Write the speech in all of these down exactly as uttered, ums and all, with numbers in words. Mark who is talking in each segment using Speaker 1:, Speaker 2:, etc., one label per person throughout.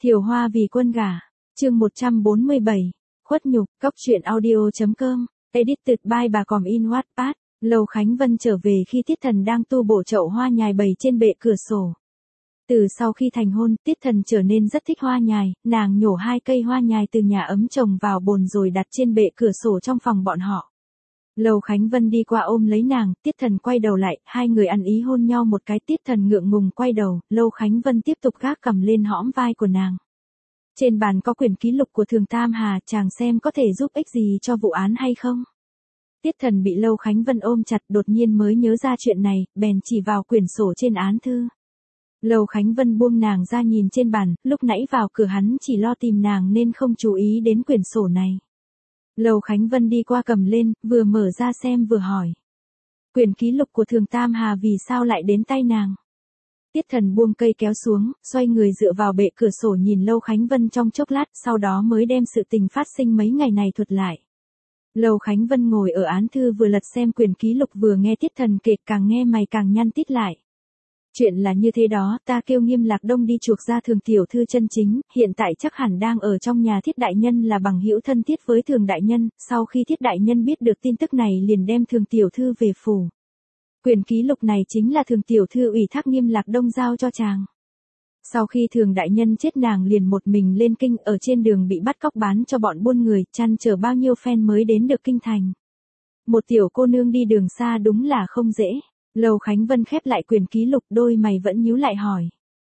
Speaker 1: Thiều Hoa vì quân gả, chương một trăm bốn mươi bảy, khuất nhục, cóc truyện audio.com, edited by bà Còm in Wattpad. Lâu Khánh Vân trở về khi Tiết Thần đang tu bổ chậu hoa nhài bày trên bệ cửa sổ. Từ sau khi thành hôn, Tiết Thần trở nên rất thích hoa nhài, nàng nhổ hai cây hoa nhài từ nhà ấm trồng vào bồn rồi đặt trên bệ cửa sổ trong phòng bọn họ. Lâu Khánh Vân đi qua ôm lấy nàng, Tiết Thần quay đầu lại, hai người ăn ý hôn nhau một cái. Tiết Thần ngượng ngùng quay đầu, Lâu Khánh Vân tiếp tục gác cầm lên hõm vai của nàng. Trên bàn có quyển ký lục của Thường Tam Hà, chàng xem có thể giúp ích gì cho vụ án hay không? Tiết Thần bị Lâu Khánh Vân ôm chặt, đột nhiên mới nhớ ra chuyện này, bèn chỉ vào quyển sổ trên án thư. Lâu Khánh Vân buông nàng ra nhìn trên bàn, lúc nãy vào cửa hắn chỉ lo tìm nàng nên không chú ý đến quyển sổ này. Lâu Khánh Vân đi qua cầm lên, vừa mở ra xem vừa hỏi. Quyển ký lục của Thường Tam Hà vì sao lại đến tay nàng? Tiết Thần buông cây kéo xuống, xoay người dựa vào bệ cửa sổ nhìn Lâu Khánh Vân trong chốc lát, sau đó mới đem sự tình phát sinh mấy ngày này thuật lại. Lâu Khánh Vân ngồi ở án thư vừa lật xem quyển ký lục vừa nghe Tiết Thần kể, càng nghe mày càng nhăn tít lại. Chuyện là như thế đó, ta kêu Nghiêm Lạc Đông đi chuộc ra Thường tiểu thư chân chính, hiện tại chắc hẳn đang ở trong nhà Thiết đại nhân, là bằng hữu thân thiết với Thường đại nhân. Sau khi Thiết đại nhân biết được tin tức này liền đem Thường tiểu thư về phủ. Quyển ký lục này chính là Thường tiểu thư ủy thác Nghiêm Lạc Đông giao cho chàng. Sau khi Thường đại nhân chết nàng liền một mình lên kinh, ở trên đường bị bắt cóc bán cho bọn buôn người, chăn trở bao nhiêu phen mới đến được kinh thành. Một tiểu cô nương đi đường xa đúng là không dễ. Lâu Khánh Vân khép lại quyển ký lục, đôi mày vẫn nhíu lại hỏi.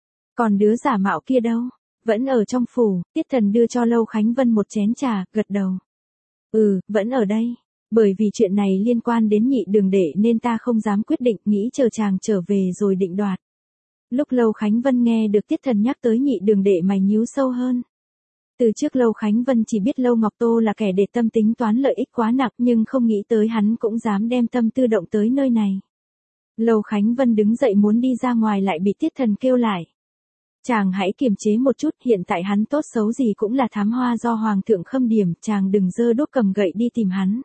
Speaker 1: Còn đứa giả mạo kia đâu? Vẫn ở trong phủ. Tiết Thần đưa cho Lâu Khánh Vân một chén trà, gật đầu. Ừ, vẫn ở đây. Bởi vì chuyện này liên quan đến Nhị Đường Đệ nên ta không dám quyết định, nghĩ chờ chàng trở về rồi định đoạt. Lúc Lâu Khánh Vân nghe được Tiết Thần nhắc tới Nhị Đường Đệ mày nhíu sâu hơn. Từ trước Lâu Khánh Vân chỉ biết Lâu Ngọc Tô là kẻ để tâm tính toán lợi ích quá nặng, nhưng không nghĩ tới hắn cũng dám đem tâm tư động tới nơi này. Lâu Khánh Vân đứng dậy muốn đi ra ngoài lại bị Tiết Thần kêu lại. Chàng hãy kiềm chế một chút, hiện tại hắn tốt xấu gì cũng là thám hoa do Hoàng thượng khâm điểm, chàng đừng dơ đốt cầm gậy đi tìm hắn.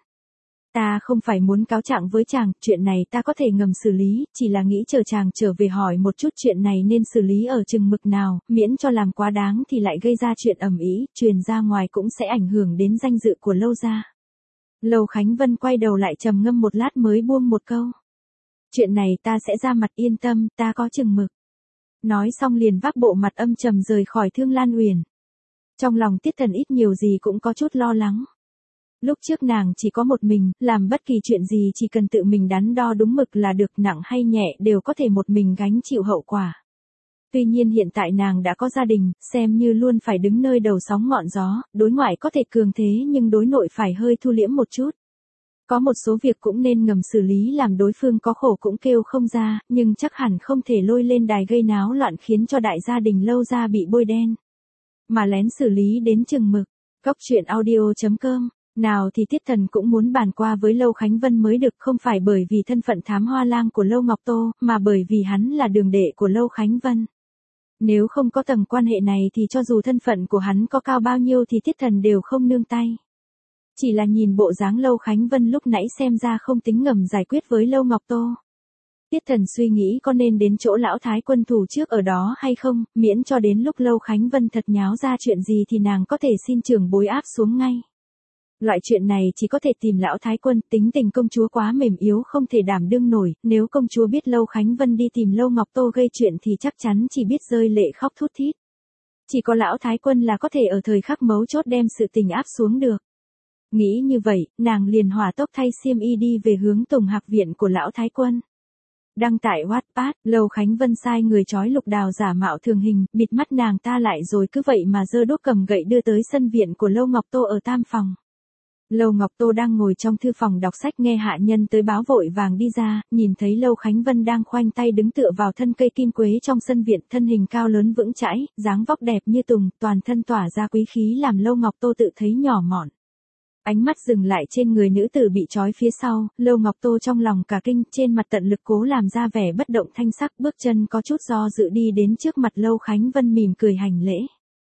Speaker 1: Ta không phải muốn cáo trạng với chàng, chuyện này ta có thể ngầm xử lý, chỉ là nghĩ chờ chàng trở về hỏi một chút chuyện này nên xử lý ở chừng mực nào, miễn cho làm quá đáng thì lại gây ra chuyện ầm ĩ, truyền ra ngoài cũng sẽ ảnh hưởng đến danh dự của Lâu gia. Lâu Khánh Vân quay đầu lại trầm ngâm một lát mới buông một câu. Chuyện này ta sẽ ra mặt, yên tâm, ta có chừng mực. Nói xong liền vác bộ mặt âm trầm rời khỏi Thương Lan Uyển. Trong lòng Tiết Thần ít nhiều gì cũng có chút lo lắng. Lúc trước nàng chỉ có một mình, làm bất kỳ chuyện gì chỉ cần tự mình đắn đo đúng mực là được, nặng hay nhẹ đều có thể một mình gánh chịu hậu quả. Tuy nhiên hiện tại nàng đã có gia đình, xem như luôn phải đứng nơi đầu sóng ngọn gió, đối ngoại có thể cường thế nhưng đối nội phải hơi thu liễm một chút. Có một số việc cũng nên ngầm xử lý làm đối phương có khổ cũng kêu không ra, nhưng chắc hẳn không thể lôi lên đài gây náo loạn khiến cho đại gia đình Lâu gia bị bôi đen. Mà lén xử lý đến chừng mực. Cóc truyện audio.com. Nào thì Tiết Thần cũng muốn bàn qua với Lâu Khánh Vân mới được, không phải bởi vì thân phận thám hoa lang của Lâu Ngọc Tô, mà bởi vì hắn là đường đệ của Lâu Khánh Vân. Nếu không có tầng quan hệ này thì cho dù thân phận của hắn có cao bao nhiêu thì Tiết Thần đều không nương tay. Chỉ là nhìn bộ dáng Lâu Khánh Vân lúc nãy xem ra không tính ngầm giải quyết với Lâu Ngọc Tô. Tiết Thần suy nghĩ có nên đến chỗ lão thái quân thủ trước ở đó hay không, miễn cho đến lúc Lâu Khánh Vân thật nháo ra chuyện gì thì nàng có thể xin trưởng bối áp xuống ngay. Loại chuyện này chỉ có thể tìm lão thái quân, tính tình công chúa quá mềm yếu không thể đảm đương nổi, nếu công chúa biết Lâu Khánh Vân đi tìm Lâu Ngọc Tô gây chuyện thì chắc chắn chỉ biết rơi lệ khóc thút thít. Chỉ có lão thái quân là có thể ở thời khắc mấu chốt đem sự tình áp xuống được. Nghĩ như vậy, nàng liền hỏa tốc thay xiêm y đi về hướng Tùng Hạc viện của lão thái quân. Đăng tải Wattpad, Lâu Khánh Vân sai người trói Lục Đào giả mạo Thường Hình, bịt mắt nàng ta lại rồi cứ vậy mà giơ đốt cầm gậy đưa tới sân viện của Lâu Ngọc Tô ở tam phòng. Lâu Ngọc Tô đang ngồi trong thư phòng đọc sách nghe hạ nhân tới báo vội vàng đi ra, nhìn thấy Lâu Khánh Vân đang khoanh tay đứng tựa vào thân cây kim quế trong sân viện, thân hình cao lớn vững chãi, dáng vóc đẹp như tùng, toàn thân tỏa ra quý khí làm Lâu Ngọc Tô tự thấy nhỏ mọn. Ánh mắt dừng lại trên người nữ tử bị trói phía sau, Lâu Ngọc Tô trong lòng cả kinh, trên mặt tận lực cố làm ra vẻ bất động thanh sắc, bước chân có chút do dự đi đến trước mặt Lâu Khánh Vân mỉm cười hành lễ.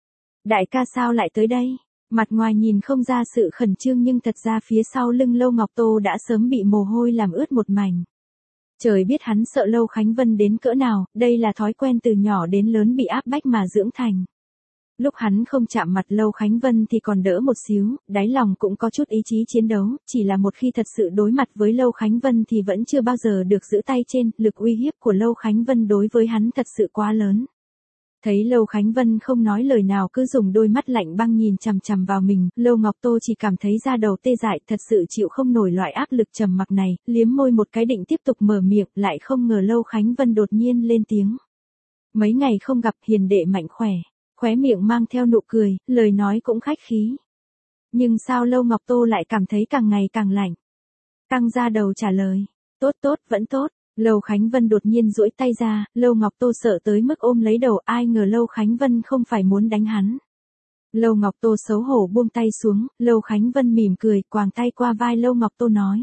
Speaker 1: Đại ca sao lại tới đây? Mặt ngoài nhìn không ra sự khẩn trương nhưng thật ra phía sau lưng Lâu Ngọc Tô đã sớm bị mồ hôi làm ướt một mảnh. Trời biết hắn sợ Lâu Khánh Vân đến cỡ nào, đây là thói quen từ nhỏ đến lớn bị áp bách mà dưỡng thành. Lúc hắn không chạm mặt Lâu Khánh Vân thì còn đỡ một xíu, đáy lòng cũng có chút ý chí chiến đấu, chỉ là một khi thật sự đối mặt với Lâu Khánh Vân thì vẫn chưa bao giờ được giữ tay trên, lực uy hiếp của Lâu Khánh Vân đối với hắn thật sự quá lớn. Thấy Lâu Khánh Vân không nói lời nào cứ dùng đôi mắt lạnh băng nhìn chằm chằm vào mình, Lâu Ngọc Tô chỉ cảm thấy da đầu tê dại, thật sự chịu không nổi loại áp lực trầm mặc này, liếm môi một cái định tiếp tục mở miệng, lại không ngờ Lâu Khánh Vân đột nhiên lên tiếng. Mấy ngày không gặp, hiền đệ mạnh khỏe, khóe miệng mang theo nụ cười, lời nói cũng khách khí. Nhưng sao Lâu Ngọc Tô lại cảm thấy càng ngày càng lạnh? Căng da đầu trả lời, tốt tốt, vẫn tốt. Lâu Khánh Vân đột nhiên duỗi tay ra, Lâu Ngọc Tô sợ tới mức ôm lấy đầu, ai ngờ Lâu Khánh Vân không phải muốn đánh hắn. Lâu Ngọc Tô xấu hổ buông tay xuống, Lâu Khánh Vân mỉm cười, quàng tay qua vai Lâu Ngọc Tô nói.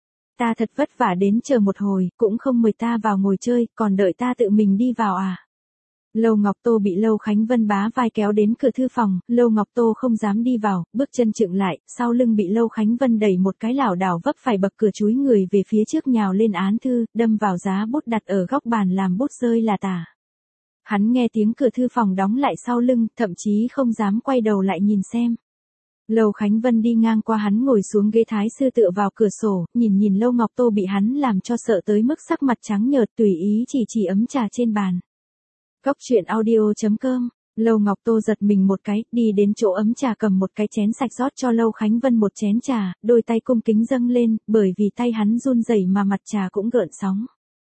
Speaker 1: Ta thật vất vả đến chờ một hồi, cũng không mời ta vào ngồi chơi, còn đợi ta tự mình đi vào à? Lâu Ngọc Tô bị Lâu Khánh Vân bá vai kéo đến cửa thư phòng, Lâu Ngọc Tô không dám đi vào, bước chân chững lại, sau lưng bị Lâu Khánh Vân đẩy một cái lảo đảo vấp phải bậc cửa chúi người về phía trước nhào lên án thư, đâm vào giá bút đặt ở góc bàn làm bút rơi là tả. Hắn nghe tiếng cửa thư phòng đóng lại sau lưng, thậm chí không dám quay đầu lại nhìn xem. Lâu Khánh Vân đi ngang qua hắn ngồi xuống ghế thái sư tựa vào cửa sổ, nhìn nhìn Lâu Ngọc Tô bị hắn làm cho sợ tới mức sắc mặt trắng nhợt tùy ý chỉ chỉ ấm trà trên bàn. Cốc truyện audio chấm com, Lâu Ngọc Tô giật mình một cái, đi đến chỗ ấm trà cầm một cái chén sạch rót cho Lâu Khánh Vân một chén trà, đôi tay cung kính dâng lên, bởi vì tay hắn run rẩy mà mặt trà cũng gợn sóng.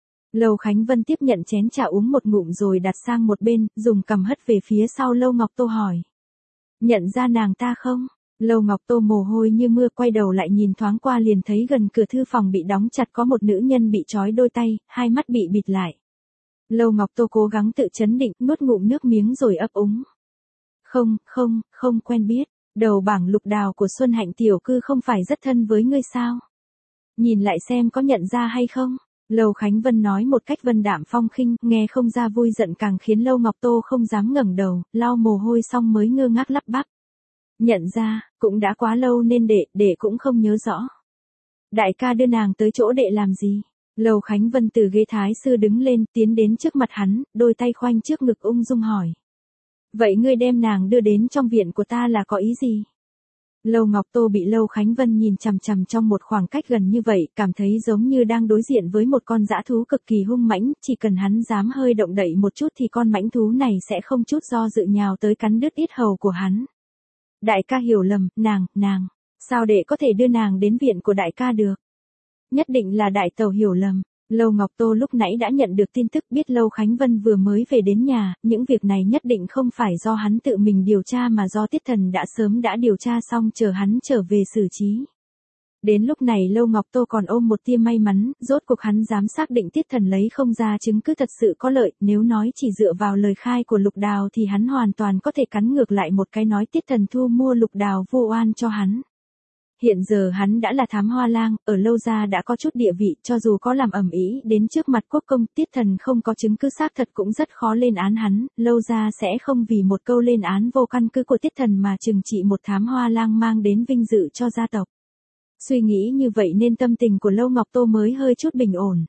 Speaker 1: Lâu Khánh Vân tiếp nhận chén trà uống một ngụm rồi đặt sang một bên, dùng cằm hất về phía sau Lâu Ngọc Tô hỏi. Nhận ra nàng ta không? Lâu Ngọc Tô mồ hôi như mưa quay đầu lại nhìn thoáng qua liền thấy gần cửa thư phòng bị đóng chặt có một nữ nhân bị trói đôi tay, hai mắt bị bịt lại. Lâu Ngọc Tô cố gắng tự chấn định, nuốt ngụm nước miếng rồi ấp úng. Không, không, không quen biết, đầu bảng lục đào của Xuân Hạnh tiểu cư không phải rất thân với ngươi sao? Nhìn lại xem có nhận ra hay không? Lâu Khánh Vân nói một cách vân đạm phong khinh, nghe không ra vui giận càng khiến Lâu Ngọc Tô không dám ngẩng đầu, lau mồ hôi xong mới ngơ ngác lắp bắp. Nhận ra, cũng đã quá lâu nên đệ, đệ cũng không nhớ rõ. Đại ca đưa nàng tới chỗ đệ làm gì? Lâu Khánh Vân từ ghế thái sư đứng lên, tiến đến trước mặt hắn, đôi tay khoanh trước ngực ung dung hỏi. Vậy ngươi đem nàng đưa đến trong viện của ta là có ý gì? Lâu Ngọc Tô bị Lâu Khánh Vân nhìn chằm chằm trong một khoảng cách gần như vậy, cảm thấy giống như đang đối diện với một con dã thú cực kỳ hung mãnh, chỉ cần hắn dám hơi động đậy một chút thì con mãnh thú này sẽ không chút do dự nhào tới cắn đứt yết hầu của hắn. Đại ca hiểu lầm, nàng, nàng, sao đệ có thể đưa nàng đến viện của đại ca được? Nhất định là đại tẩu hiểu lầm. Lâu Ngọc Tô lúc nãy đã nhận được tin tức biết Lâu Khánh Vân vừa mới về đến nhà, những việc này nhất định không phải do hắn tự mình điều tra mà do Tiết Thần đã sớm đã điều tra xong chờ hắn trở về xử trí. Đến lúc này Lâu Ngọc Tô còn ôm một tia may mắn, rốt cuộc hắn dám xác định Tiết Thần lấy không ra chứng cứ thật sự có lợi, nếu nói chỉ dựa vào lời khai của Lục Đào thì hắn hoàn toàn có thể cắn ngược lại một cái nói Tiết Thần thu mua Lục Đào vô oan cho hắn. Hiện giờ hắn đã là thám hoa lang, ở Lâu gia đã có chút địa vị, cho dù có làm ầm ĩ đến trước mặt quốc công, Tiết Thần không có chứng cứ xác thật cũng rất khó lên án hắn, Lâu gia sẽ không vì một câu lên án vô căn cứ của Tiết Thần mà trừng trị một thám hoa lang mang đến vinh dự cho gia tộc. Suy nghĩ như vậy nên tâm tình của Lâu Ngọc Tô mới hơi chút bình ổn.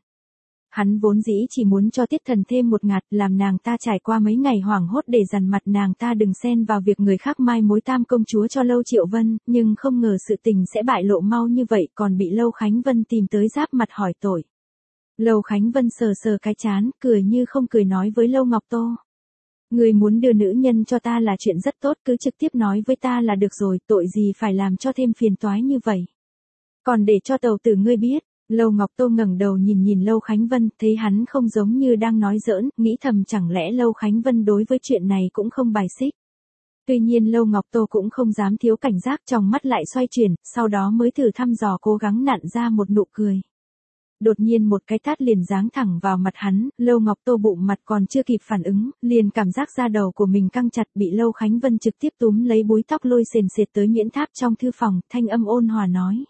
Speaker 1: Hắn vốn dĩ chỉ muốn cho Tiết Thần thêm một ngạt, làm nàng ta trải qua mấy ngày hoảng hốt để dằn mặt nàng ta đừng xen vào việc người khác mai mối tam công chúa cho Lâu Triệu Vân, nhưng không ngờ sự tình sẽ bại lộ mau như vậy còn bị Lâu Khánh Vân tìm tới giáp mặt hỏi tội. Lâu Khánh Vân sờ sờ cái chán, cười như không cười nói với Lâu Ngọc Tô. Người muốn đưa nữ nhân cho ta là chuyện rất tốt, cứ trực tiếp nói với ta là được rồi, tội gì phải làm cho thêm phiền toái như vậy. Còn để cho tàu tử ngươi biết. Lâu Ngọc Tô ngẩng đầu nhìn nhìn Lâu Khánh Vân, thấy hắn không giống như đang nói giỡn, nghĩ thầm chẳng lẽ Lâu Khánh Vân đối với chuyện này cũng không bài xích. Tuy nhiên Lâu Ngọc Tô cũng không dám thiếu cảnh giác, trong mắt lại xoay chuyển, sau đó mới thử thăm dò cố gắng nặn ra một nụ cười. Đột nhiên một cái tát liền giáng thẳng vào mặt hắn, Lâu Ngọc Tô bụng mặt còn chưa kịp phản ứng, liền cảm giác da đầu của mình căng chặt, bị Lâu Khánh Vân trực tiếp túm lấy búi tóc lôi sền sệt tới Nguyễn Tháp trong thư phòng, thanh âm ôn hòa nói.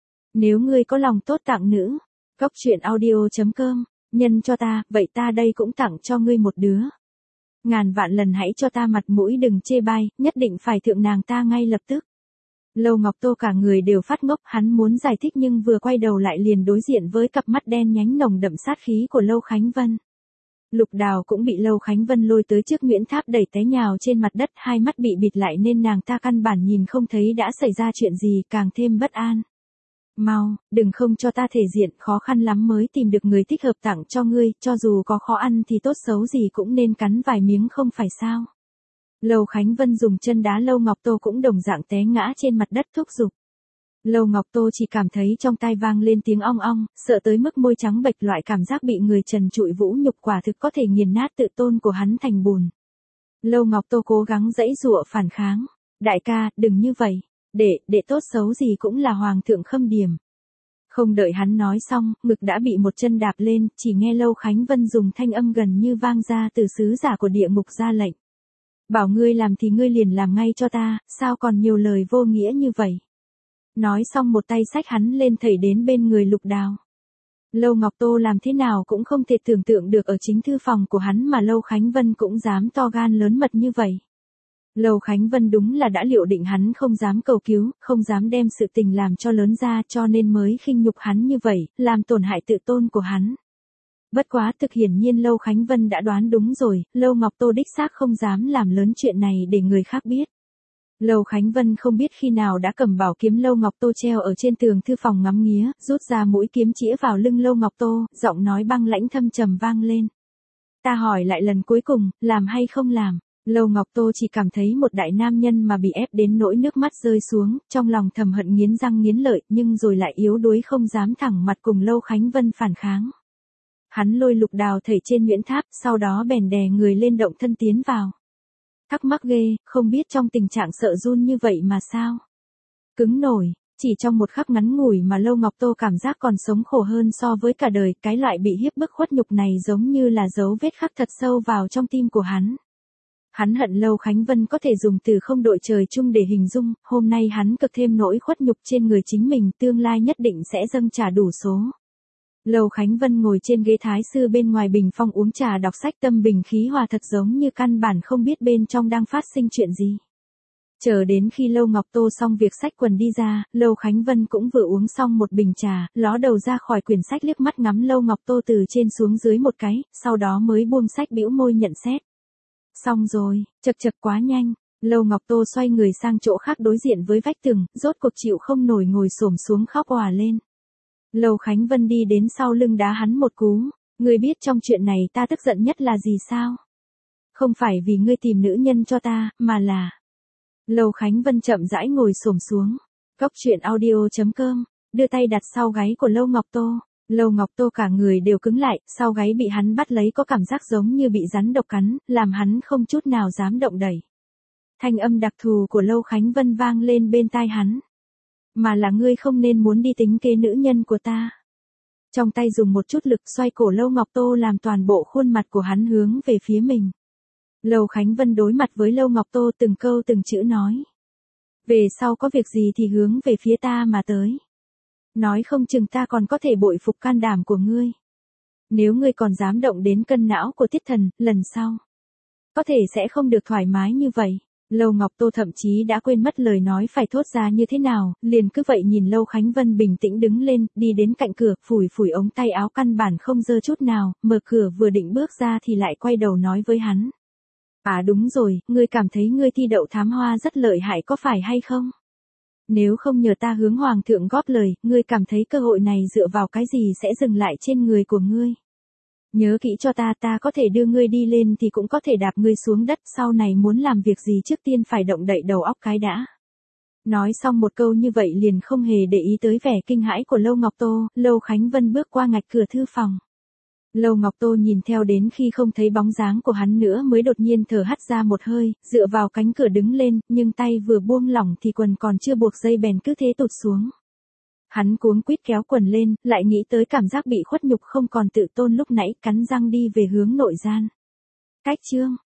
Speaker 1: Nếu ngươi có lòng tốt tặng nữ, cốc truyện audio chấm com, nhân cho ta, vậy ta đây cũng tặng cho ngươi một đứa. Ngàn vạn lần hãy cho ta mặt mũi đừng chê bai, nhất định phải thượng nàng ta ngay lập tức. Lâu Ngọc Tô cả người đều phát ngốc, hắn muốn giải thích nhưng vừa quay đầu lại liền đối diện với cặp mắt đen nhánh nồng đậm sát khí của Lâu Khánh Vân. Lục Đào cũng bị Lâu Khánh Vân lôi tới trước Nguyễn Tháp đẩy té nhào trên mặt đất, hai mắt bị bịt lại nên nàng ta căn bản nhìn không thấy đã xảy ra chuyện gì, càng thêm bất an. Mau, đừng không cho ta thể diện, khó khăn lắm mới tìm được người thích hợp tặng cho ngươi, cho dù có khó ăn thì tốt xấu gì cũng nên cắn vài miếng không phải sao. Lâu Khánh Vân dùng chân đá Lâu Ngọc Tô cũng đồng dạng té ngã trên mặt đất thúc giục. Lâu Ngọc Tô chỉ cảm thấy trong tai vang lên tiếng ong ong, sợ tới mức môi trắng bệch, loại cảm giác bị người trần trụi vũ nhục quả thực có thể nghiền nát tự tôn của hắn thành bùn. Lâu Ngọc Tô cố gắng giãy giụa phản kháng. Đại ca, đừng như vậy. Đệ, đệ tốt xấu gì cũng là hoàng thượng Khâm Điểm. Không đợi hắn nói xong, ngực đã bị một chân đạp lên, chỉ nghe Lâu Khánh Vân dùng thanh âm gần như vang ra từ sứ giả của địa ngục ra lệnh. Bảo ngươi làm thì ngươi liền làm ngay cho ta, sao còn nhiều lời vô nghĩa như vậy. Nói xong một tay xách hắn lên thảy đến bên người Lục Đào. Lâu Ngọc Tô làm thế nào cũng không thể tưởng tượng được ở chính thư phòng của hắn mà Lâu Khánh Vân cũng dám to gan lớn mật như vậy. Lâu Khánh Vân đúng là đã liệu định hắn không dám cầu cứu, không dám đem sự tình làm cho lớn ra, cho nên mới khinh nhục hắn như vậy, làm tổn hại tự tôn của hắn. Bất quá thực hiển nhiên Lâu Khánh Vân đã đoán đúng rồi, Lâu Ngọc Tô đích xác không dám làm lớn chuyện này để người khác biết. Lâu Khánh Vân không biết khi nào đã cầm bảo kiếm Lâu Ngọc Tô treo ở trên tường thư phòng ngắm nghía, rút ra mũi kiếm chĩa vào lưng Lâu Ngọc Tô, giọng nói băng lãnh thâm trầm vang lên. Ta hỏi lại lần cuối cùng, làm hay không làm? Lâu Ngọc Tô chỉ cảm thấy một đại nam nhân mà bị ép đến nỗi nước mắt rơi xuống, trong lòng thầm hận nghiến răng nghiến lợi, nhưng rồi lại yếu đuối không dám thẳng mặt cùng Lâu Khánh Vân phản kháng. Hắn lôi Lục Đào thảy trên Nguyễn Tháp, sau đó bèn đè người lên động thân tiến vào. Thắc mắc ghê, không biết trong tình trạng sợ run như vậy mà sao? Cứng nổi, chỉ trong một khắc ngắn ngủi mà Lâu Ngọc Tô cảm giác còn sống khổ hơn so với cả đời, cái loại bị hiếp bức khuất nhục này giống như là dấu vết khắc thật sâu vào trong tim của hắn. Hắn hận Lâu Khánh Vân có thể dùng từ không đội trời chung để hình dung, hôm nay hắn cực thêm nỗi khuất nhục trên người chính mình, tương lai nhất định sẽ dâng trả đủ số. Lâu Khánh Vân ngồi trên ghế thái sư bên ngoài bình phong uống trà đọc sách, tâm bình khí hòa thật giống như căn bản không biết bên trong đang phát sinh chuyện gì. Chờ đến khi Lâu Ngọc Tô xong việc xách quần đi ra, Lâu Khánh Vân cũng vừa uống xong một bình trà, ló đầu ra khỏi quyển sách liếc mắt ngắm Lâu Ngọc Tô từ trên xuống dưới một cái, sau đó mới buông sách bĩu môi nhận xét. Xong rồi, chật chật quá nhanh. Lâu Ngọc Tô xoay người sang chỗ khác đối diện với vách tường, rốt cuộc chịu không nổi ngồi xổm xuống khóc òa lên. Lâu Khánh Vân đi đến sau lưng đá hắn một cú. Ngươi biết trong chuyện này ta tức giận nhất là gì sao? Không phải vì ngươi tìm nữ nhân cho ta, mà là... Lâu Khánh Vân chậm rãi ngồi xổm xuống. Góc truyện audio chấm com, đưa tay đặt sau gáy của Lâu Ngọc Tô. Lâu Ngọc Tô cả người đều cứng lại, sau gáy bị hắn bắt lấy có cảm giác giống như bị rắn độc cắn, làm hắn không chút nào dám động đẩy. Thanh âm đặc thù của Lâu Khánh Vân vang lên bên tai hắn. Mà là ngươi không nên muốn đi tính kế nữ nhân của ta. Trong tay dùng một chút lực xoay cổ Lâu Ngọc Tô làm toàn bộ khuôn mặt của hắn hướng về phía mình. Lâu Khánh Vân đối mặt với Lâu Ngọc Tô từng câu từng chữ nói. Về sau có việc gì thì hướng về phía ta mà tới. Nói không chừng ta còn có thể bội phục can đảm của ngươi. Nếu ngươi còn dám động đến cân não của Tiết Thần, lần sau. Có thể sẽ không được thoải mái như vậy. Lâu Ngọc Tô thậm chí đã quên mất lời nói phải thốt ra như thế nào, liền cứ vậy nhìn Lâu Khánh Vân bình tĩnh đứng lên, đi đến cạnh cửa, phủi phủi ống tay áo căn bản không dơ chút nào, mở cửa vừa định bước ra thì lại quay đầu nói với hắn. À đúng rồi, ngươi cảm thấy ngươi thi đậu thám hoa rất lợi hại có phải hay không? Nếu không nhờ ta hướng hoàng thượng góp lời, ngươi cảm thấy cơ hội này dựa vào cái gì sẽ dừng lại trên người của ngươi? Nhớ kỹ cho ta, ta có thể đưa ngươi đi lên thì cũng có thể đạp ngươi xuống đất, sau này muốn làm việc gì trước tiên phải động đậy đầu óc cái đã. Nói xong một câu như vậy liền không hề để ý tới vẻ kinh hãi của Lâu Ngọc Tô, Lâu Khánh Vân bước qua ngạch cửa thư phòng. Lâu Ngọc Tô nhìn theo đến khi không thấy bóng dáng của hắn nữa mới đột nhiên thở hắt ra một hơi, dựa vào cánh cửa đứng lên, nhưng tay vừa buông lỏng thì quần còn chưa buộc dây bèn cứ thế tụt xuống. Hắn cuống quýt kéo quần lên, lại nghĩ tới cảm giác bị khuất nhục không còn tự tôn lúc nãy, cắn răng đi về hướng nội gian. Cách chương